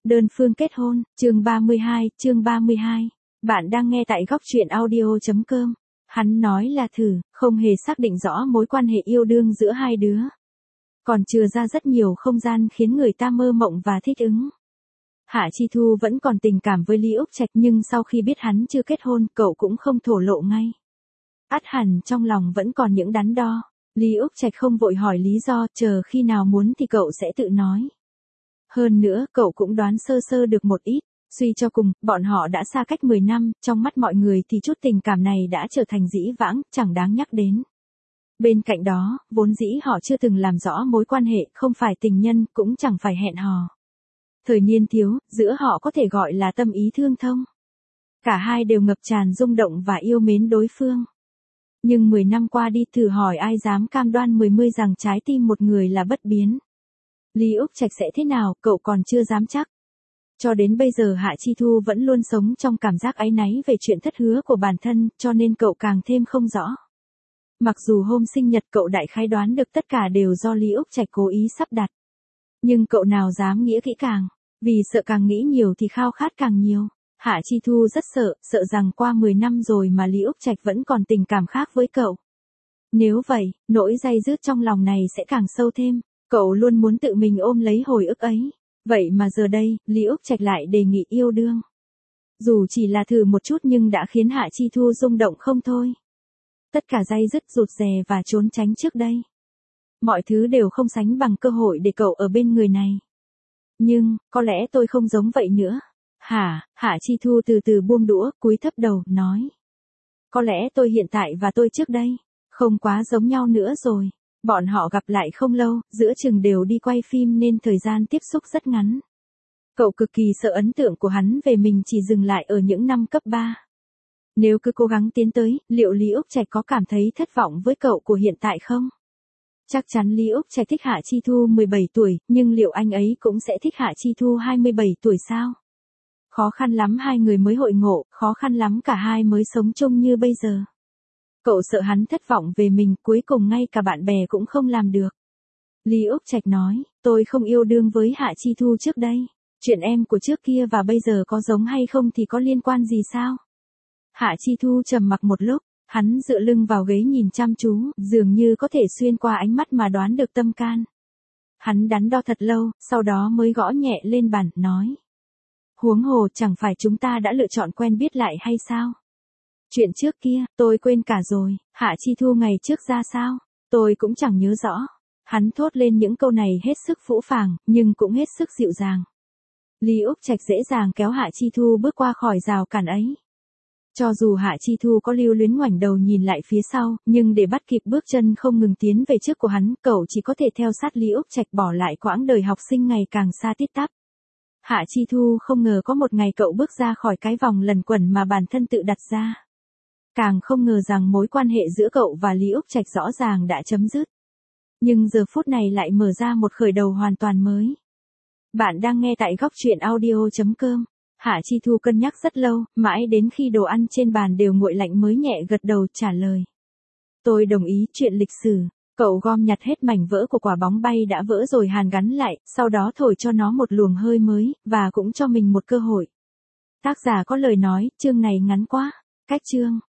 Đơn phương kết hôn, chương 32. Bạn đang nghe tại góc truyện audio.com. Hắn nói là thử, không hề xác định rõ mối quan hệ yêu đương giữa hai đứa. Còn chừa ra rất nhiều không gian khiến người ta mơ mộng và thích ứng. Hạ Chi Thu vẫn còn tình cảm với Lý Úc Trạch, nhưng sau khi biết hắn chưa kết hôn, cậu cũng không thổ lộ ngay. Ắt hẳn trong lòng vẫn còn những đắn đo. Lý Úc Trạch không vội hỏi lý do, chờ khi nào muốn thì cậu sẽ tự nói. Hơn nữa, cậu cũng đoán sơ sơ được một ít. Suy cho cùng, bọn họ đã xa cách 10 năm, trong mắt mọi người thì chút tình cảm này đã trở thành dĩ vãng, chẳng đáng nhắc đến. Bên cạnh đó, vốn dĩ họ chưa từng làm rõ mối quan hệ, không phải tình nhân, cũng chẳng phải hẹn hò. Thời niên thiếu, giữa họ có thể gọi là tâm ý thương thông. Cả hai đều ngập tràn rung động và yêu mến đối phương. Nhưng 10 năm qua đi, thử hỏi ai dám cam đoan 10 rằng trái tim một người là bất biến. Lý Úc Trạch sẽ thế nào, cậu còn chưa dám chắc. Cho đến bây giờ Hạ Chi Thu vẫn luôn sống trong cảm giác áy náy về chuyện thất hứa của bản thân, cho nên cậu càng thêm không rõ. Mặc dù hôm sinh nhật cậu đại khái đoán được tất cả đều do Lý Úc Trạch cố ý sắp đặt. Nhưng cậu nào dám nghĩ kỹ càng, vì sợ càng nghĩ nhiều thì khao khát càng nhiều. Hạ Chi Thu rất sợ rằng qua 10 năm rồi mà Lý Úc Trạch vẫn còn tình cảm khác với cậu. Nếu vậy, nỗi day dứt trong lòng này sẽ càng sâu thêm. Cậu luôn muốn tự mình ôm lấy hồi ức ấy. Vậy mà giờ đây, Lý Úc Trạch lại đề nghị yêu đương. Dù chỉ là thử một chút nhưng đã khiến Hạ Chi Thu rung động không thôi. Tất cả day dứt rụt rè và trốn tránh trước đây. Mọi thứ đều không sánh bằng cơ hội để cậu ở bên người này. Nhưng, có lẽ tôi không giống vậy nữa. Hạ Chi Thu từ từ buông đũa, cúi thấp đầu, nói. Có lẽ tôi hiện tại và tôi trước đây, không quá giống nhau nữa rồi. Bọn họ gặp lại không lâu, giữa chừng đều đi quay phim nên thời gian tiếp xúc rất ngắn. Cậu cực kỳ sợ ấn tượng của hắn về mình chỉ dừng lại ở những năm cấp 3. Nếu cứ cố gắng tiến tới, liệu Lý Úc Trạch có cảm thấy thất vọng với cậu của hiện tại không? Chắc chắn Lý Úc Trạch thích Hạ Chi Thu 17 tuổi, nhưng liệu anh ấy cũng sẽ thích Hạ Chi Thu 27 tuổi sao? Khó khăn lắm hai người mới hội ngộ, khó khăn lắm cả hai mới sống chung như bây giờ. Cậu sợ hắn thất vọng về mình, cuối cùng ngay cả bạn bè cũng không làm được. Lý Úc Trạch nói, tôi không yêu đương với Hạ Chi Thu trước đây. Chuyện em của trước kia và bây giờ có giống hay không thì có liên quan gì sao? Hạ Chi Thu trầm mặc một lúc, hắn dựa lưng vào ghế nhìn chăm chú, dường như có thể xuyên qua ánh mắt mà đoán được tâm can. Hắn đắn đo thật lâu, sau đó mới gõ nhẹ lên bàn, nói. Huống hồ chẳng phải chúng ta đã lựa chọn quen biết lại hay sao? Chuyện trước kia, tôi quên cả rồi, Hạ Chi Thu ngày trước ra sao? Tôi cũng chẳng nhớ rõ. Hắn thốt lên những câu này hết sức phũ phàng, nhưng cũng hết sức dịu dàng. Lý Úc Trạch dễ dàng kéo Hạ Chi Thu bước qua khỏi rào cản ấy. Cho dù Hạ Chi Thu có lưu luyến ngoảnh đầu nhìn lại phía sau, nhưng để bắt kịp bước chân không ngừng tiến về trước của hắn, cậu chỉ có thể theo sát Lý Úc Trạch bỏ lại quãng đời học sinh ngày càng xa tít tắp. Hạ Chi Thu không ngờ có một ngày cậu bước ra khỏi cái vòng luẩn quẩn mà bản thân tự đặt ra. Càng không ngờ rằng mối quan hệ giữa cậu và Lý Úc Trạch rõ ràng đã chấm dứt. Nhưng giờ phút này lại mở ra một khởi đầu hoàn toàn mới. Bạn đang nghe tại góc truyện audio.com. Hạ Chi Thu cân nhắc rất lâu, mãi đến khi đồ ăn trên bàn đều nguội lạnh mới nhẹ gật đầu trả lời. Tôi đồng ý, chuyện lịch sử. Cậu gom nhặt hết mảnh vỡ của quả bóng bay đã vỡ rồi hàn gắn lại, sau đó thổi cho nó một luồng hơi mới, và cũng cho mình một cơ hội. Tác giả có lời nói, chương này ngắn quá. Cách chương.